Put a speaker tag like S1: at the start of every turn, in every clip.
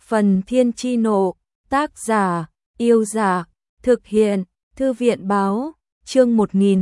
S1: Phần Thiên Chi Nộ, tác giả, Yêu Giả, thực hiện, Thư viện Báo, chương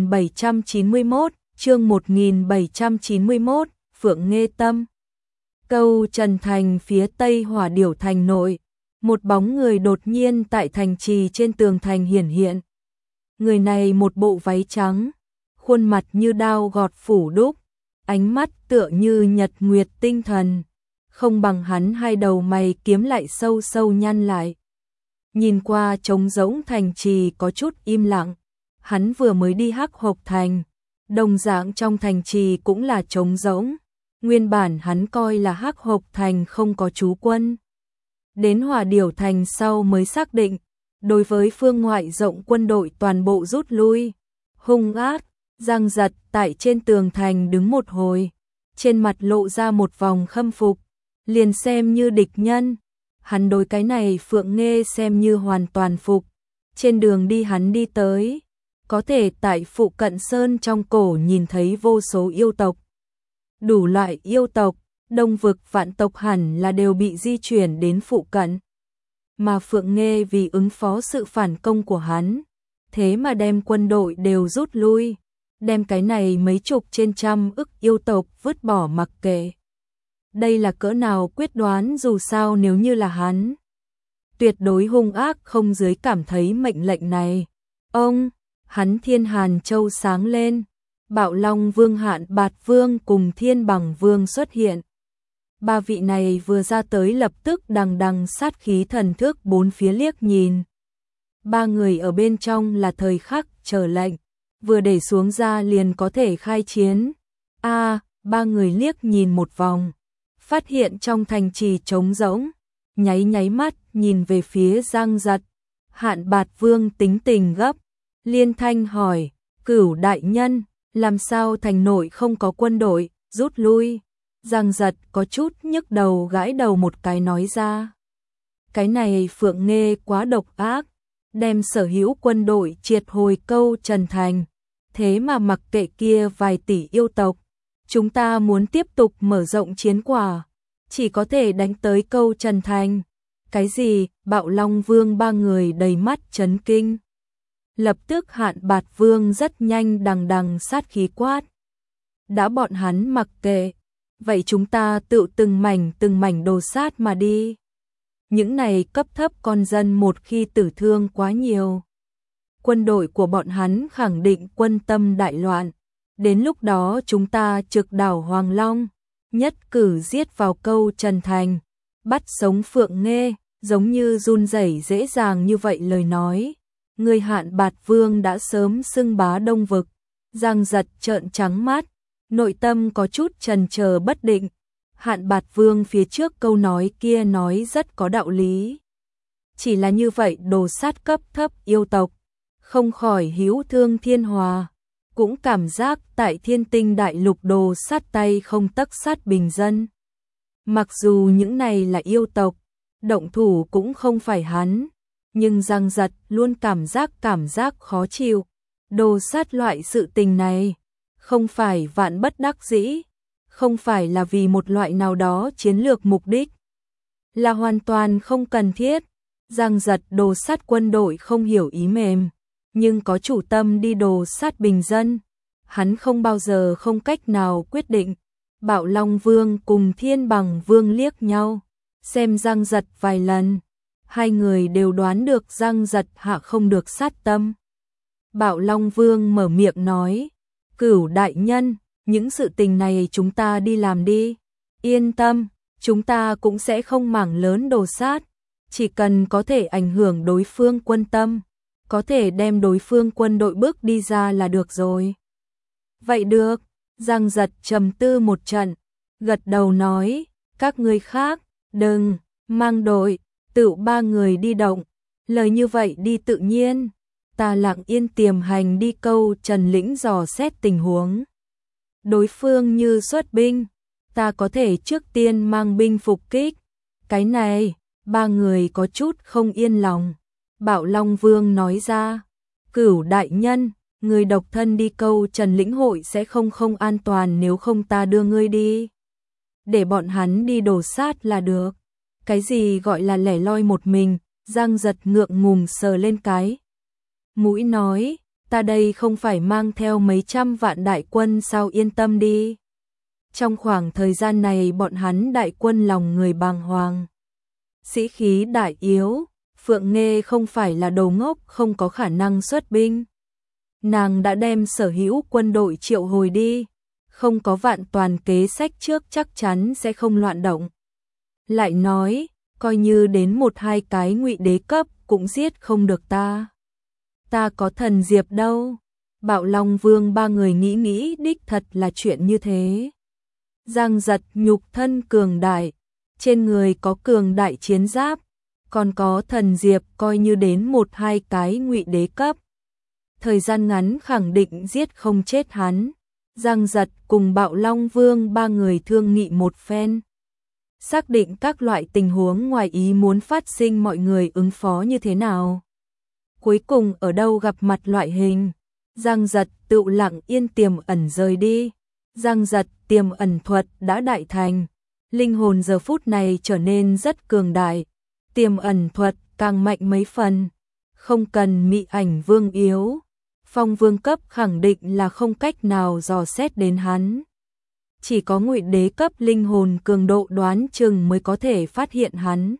S1: 1791, Phượng Nghê Tâm. Câu Trần Thành phía tây Hỏa Điểu Thành nội, một bóng người đột nhiên tại thành trì trên tường thành hiển hiện. Người này một bộ váy trắng, khuôn mặt như đao gọt phủ đúc, ánh mắt tựa như nhật nguyệt tinh thần, không bằng hắn hai đầu mày kiếm lại sâu sâu nhăn lại. Nhìn qua trống rỗng thành trì có chút im lặng, hắn vừa mới đi Hắc Hộc Thành, đồng dạng trong thành trì cũng là trống rỗng, nguyên bản hắn coi là Hắc Hộc Thành không có trú quân. Đến Hỏa Điểu Thành sau mới xác định, đối với phương ngoại rộng quân đội toàn bộ rút lui, hung ác, giằng giật tại trên tường thành đứng một hồi, trên mặt lộ ra một vòng khâm phục, liền xem như địch nhân. Hắn đối cái này Phượng Nghê xem như hoàn toàn phục. Trên đường đi hắn đi tới, có thể tại phụ cận sơn trong cổ nhìn thấy vô số yêu tộc. Đủ loại yêu tộc, đông vực vạn tộc hẳn là đều bị di chuyển đến phụ cận. Mà Phượng Nghê vì ứng phó sự phản công của hắn, thế mà đem quân đội đều rút lui, đem cái này mấy chục trên trăm ức yêu tộc vứt bỏ mặc kệ. Đây là cỡ nào quyết đoán, dù sao nếu như là hắn, tuyệt đối hung ác không dưới cảm thấy mệnh lệnh này. Hắn Thiên Hàn Châu sáng lên, Bạo Long Vương Hạn Bạt Vương cùng Thiên Bằng Vương xuất hiện. Ba vị này vừa ra tới lập tức đằng đằng sát khí thần thức bốn phía liếc nhìn. Ba người ở bên trong là thời khắc chờ lệnh, vừa để xuống ra liền có thể khai chiến. Ba người liếc nhìn một vòng, phát hiện trong thành trì trống rỗng, nháy mắt nhìn về phía Giang Giật. Hạn Bạt Vương tính tình gấp, liên thanh hỏi, Cửu đại nhân, làm sao thành nội không có quân đội, rút lui? Giang Giật có chút nhức đầu gãi đầu một cái nói ra. Cái này Phượng Nghê quá độc ác, đem sở hữu quân đội triệt hồi Câu Trần Thành, thế mà mặc kệ kia vài tỷ yêu tộc. Chúng ta muốn tiếp tục mở rộng chiến quả, chỉ có thể đánh tới Câu Trần Thành. Cái gì? Bạo Long Vương ba người đầy mắt chấn kinh. Lập tức Hạn Bạt Vương rất nhanh đằng đằng sát khí quát. Đã bọn hắn mặc kệ, vậy chúng ta tự từng mảnh đồ sát mà đi. Những này cấp thấp con dân một khi tử thương quá nhiều, quân đội của bọn hắn khẳng định quân tâm đại loạn. Đến lúc đó chúng ta trực đảo Hoàng Long, nhất cử giết vào Câu Trần Thành, bắt sống Phượng Nghê. Giống như run rẩy dễ dàng như vậy lời nói, người Hạn Bạt Vương đã sớm xưng bá đông vực. Giang Giật trợn trắng mắt, nội tâm có chút chần chờ bất định. Hạn Bạt Vương phía trước câu nói kia nói rất có đạo lý. Chỉ là như vậy đồ sát cấp thấp yêu tộc, không khỏi hữu thương thiên hòa, cũng cảm giác tại Thiên Tinh Đại Lục đồ sát tay không tấc sát bình dân. Mặc dù những này là yêu tộc, động thủ cũng không phải hắn, nhưng Giang Giật luôn cảm giác khó chịu. Đồ sát loại sự tình này, không phải vạn bất đắc dĩ, không phải là vì một loại nào đó chiến lược mục đích, là hoàn toàn không cần thiết. Giang Giật đồ sát quân đội không hiểu ý mềm, nhưng có chủ tâm đi đồ sát bình dân, hắn không bao giờ không cách nào quyết định. Bạo Long Vương cùng Thiên Bằng Vương liếc nhau, xem Giang Giật vài lần, hai người đều đoán được Giang Giật hạ không được sát tâm. Bạo Long Vương mở miệng nói, Cửu đại nhân, những sự tình này chúng ta đi làm đi. Yên tâm, chúng ta cũng sẽ không mảng lớn đồ sát, chỉ cần có thể ảnh hưởng đối phương quân tâm, có thể đem đối phương quân đội bước đi ra là được rồi. Vậy được. Giang Giật trầm tư một trận, gật đầu nói, các ngươi khác, đừng mang đội, tự ba người đi động, lời như vậy đi tự nhiên, ta lặng yên tiềm hành đi Câu Trần lĩnh dò xét tình huống. Đối phương như xuất binh, ta có thể trước tiên mang binh phục kích. Cái này, ba người có chút không yên lòng. Bạo Long Vương nói ra, Cửu đại nhân, người độc thân đi Câu Trần lĩnh hội sẽ không an toàn, nếu không ta đưa ngươi đi. Để bọn hắn đi đồ sát là được. Cái gì gọi là lẻ loi một mình, Giang Giật ngượng ngùng sờ lên cái mũi nói, ta đây không phải mang theo mấy trăm vạn đại quân sao, yên tâm đi. Trong khoảng thời gian này bọn hắn đại quân lòng người bàng hoàng, sĩ khí đại yếu, Phượng Nghê không phải là đồ ngốc không có khả năng xuất binh. Nàng đã đem sở hữu quân đội triệu hồi đi, không có vạn toàn kế sách trước chắc chắn sẽ không loạn động. Lại nói, coi như đến một hai cái ngụy đế cấp cũng giết không được ta. Ta có thần diệp đâu. Bạo Long Vương ba người nghĩ đích thật là chuyện như thế. Giang Giật nhục thân cường đại, trên người có cường đại chiến giáp, còn có thần diệp coi như đến một hai cái ngụy đế cấp. Thời gian ngắn khẳng định giết không chết hắn. Giang Giật cùng Bạo Long Vương ba người thương nghị một phen, xác định các loại tình huống ngoài ý muốn phát sinh mọi người ứng phó như thế nào. Cuối cùng ở đâu gặp mặt loại hình, Giang Giật tự lặng yên tiềm ẩn rời đi. Giang Giật tiềm ẩn thuật đã đại thành, linh hồn giờ phút này trở nên rất cường đại, tiềm ẩn thuật càng mạnh mấy phần, không cần mị ảnh vương yếu, phong vương cấp khẳng định là không cách nào dò xét đến hắn. Chỉ có ngụy đế cấp linh hồn cường độ đoán chừng mới có thể phát hiện hắn.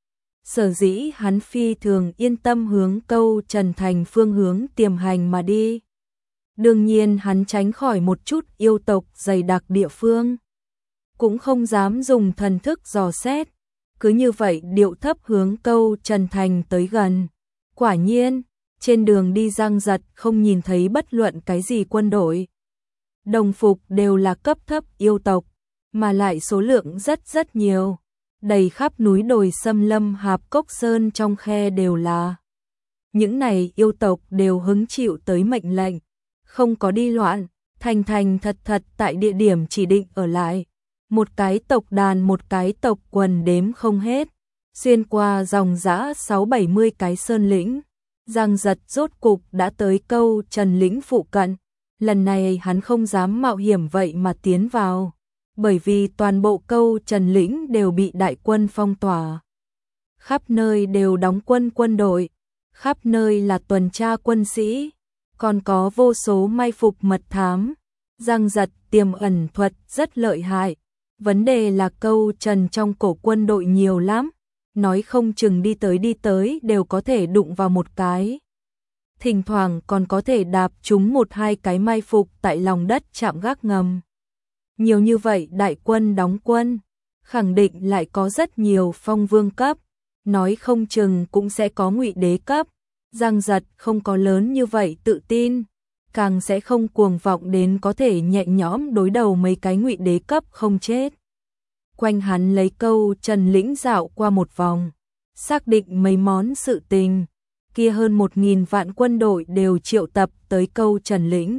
S1: Sở dĩ hắn phi thường yên tâm hướng Câu Trần Thành phương hướng tiềm hành mà đi. Đương nhiên hắn tránh khỏi một chút yêu tộc dày đặc địa phương, cũng không dám dùng thần thức dò xét, cứ như vậy điệu thấp hướng Câu Trần Thành tới gần. Quả nhiên, trên đường đi Giang Giật không nhìn thấy bất luận cái gì quân đội. Đồng phục đều là cấp thấp yêu tộc, mà lại số lượng rất nhiều, đầy khắp núi đồi xâm lâm hạp cốc sơn trong khe đều là. Những này yêu tộc đều hứng chịu tới mệnh lệnh, không có đi loạn, thành thật tại địa điểm chỉ định ở lại. Một cái tộc đàn một cái tộc quần đếm không hết, xuyên qua dòng dã 6-70 cái sơn lĩnh. Giang Giật rốt cục đã tới Câu Trần lĩnh phụ cận. Lần này hắn không dám mạo hiểm vậy mà tiến vào, bởi vì toàn bộ Câu Trần lĩnh đều bị đại quân phong tỏa. Khắp nơi đều đóng quân đội, khắp nơi là tuần tra quân sĩ, còn có vô số mai phục mật thám. Giang Giật tiềm ẩn thuật rất lợi hại, vấn đề là Câu Trần trong cổ quân đội nhiều lắm, nói không chừng đi tới đều có thể đụng vào một cái. Thỉnh thoảng còn có thể đạp trúng một hai cái mai phục tại lòng đất chạm gác ngầm. Nhiều như vậy đại quân đóng quân, khẳng định lại có rất nhiều phong vương cấp, nói không chừng cũng sẽ có ngụy đế cấp. Giang Giật không có lớn như vậy tự tin, càng sẽ không cuồng vọng đến có thể nhẹ nhõm đối đầu mấy cái ngụy đế cấp không chết. Quanh hắn lấy Câu Trần lĩnh dạo qua một vòng, xác định mấy món sự tình, kia hơn 1000 vạn quân đội đều triệu tập tới Câu Trần lĩnh.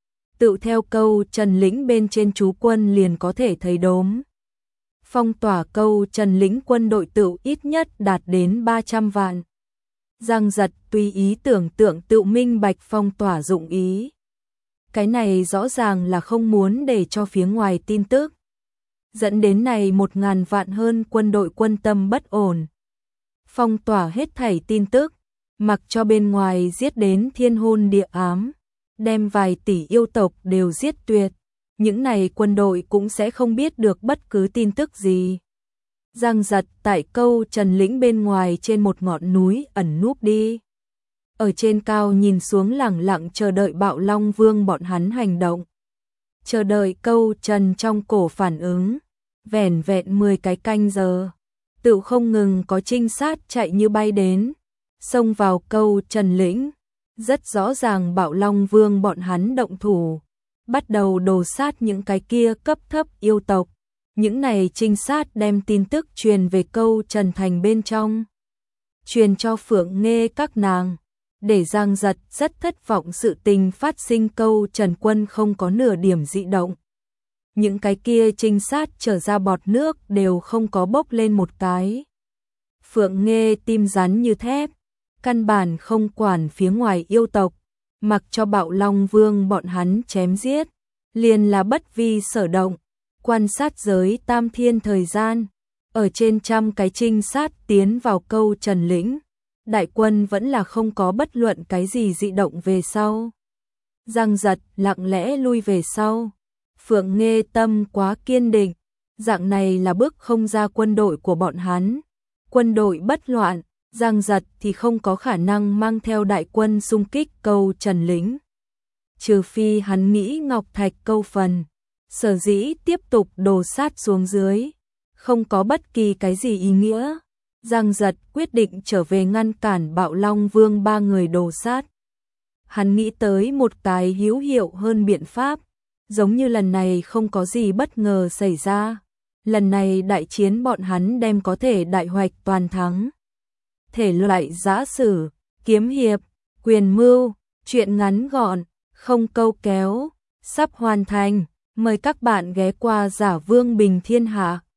S1: Tự theo Câu Trần lĩnh bên trên chú quân liền có thể thấy đốm. Phong tỏa Câu Trần lĩnh quân đội tự ít nhất đạt đến 300 vạn. Giang Giật tùy ý tưởng tượng tự minh bạch phong tỏa dụng ý. Cái này rõ ràng là không muốn để cho phía ngoài tin tức, dẫn đến này 1000 vạn hơn quân đội quân tâm bất ổn. Phong tỏa hết thảy tin tức, mặc cho bên ngoài giết đến thiên hôn địa ám, đem vài tỷ yêu tộc đều giết tuyệt, những này quân đội cũng sẽ không biết được bất cứ tin tức gì. Giang Giật tại Câu Trần lĩnh bên ngoài trên một ngọn núi ẩn núp đi. Ở trên cao nhìn xuống lẳng lặng chờ đợi Bạo Long Vương bọn hắn hành động. Chờ đợi Câu Trần trong cổ phản ứng, vẻn vẹn 10 cái canh giờ. Tự không ngừng có trinh sát chạy như bay đến, xông vào Câu Trần lĩnh. Rất rõ ràng Bạo Long Vương bọn hắn động thủ, bắt đầu đồ sát những cái kia cấp thấp yêu tộc. Những này trinh sát đem tin tức truyền về Câu Trần thành bên trong, truyền cho Phượng Nghê các nàng, để Giang Giật rất thất vọng sự tình phát sinh Câu Trần quân không có nửa điểm dị động. Những cái kia trinh sát trở ra bọt nước đều không có bốc lên một cái. Phượng Nghê tim rắn như thép, căn bản không quản phía ngoài yêu tộc, mặc cho Bạo Long Vương bọn hắn chém giết, liền là bất vi sở động. Quan sát giới tam thiên thời gian, Ở trên trăm cái trinh sát tiến vào Câu Trần lĩnh, đại quân vẫn là không có bất luận cái gì dị động về sau. Giang Giật lặng lẽ lui về sau. Phượng Nghê tâm quá kiên định, dạng này là bước không ra quân đội của bọn hắn. Quân đội bất loạn, Giang Giật thì không có khả năng mang theo đại quân xung kích Câu Trần lĩnh. Trừ phi hắn nghĩ Ngọc Thạch câu phần, sở dĩ tiếp tục đổ sát xuống dưới, không có bất kỳ cái gì ý nghĩa. Giang Giật quyết định trở về ngăn cản Bạo Long Vương ba người đổ sát. Hắn nghĩ tới một cái hữu hiệu hơn biện pháp, giống như lần này không có gì bất ngờ xảy ra. Lần này đại chiến bọn hắn đem có thể đại hoạch toàn thắng. Thể loại giã sử, kiếm hiệp, quyền mưu, truyện ngắn gọn, không câu kéo, sắp hoàn thành. Mời các bạn ghé qua Giả Vương Bình Thiên Hạ.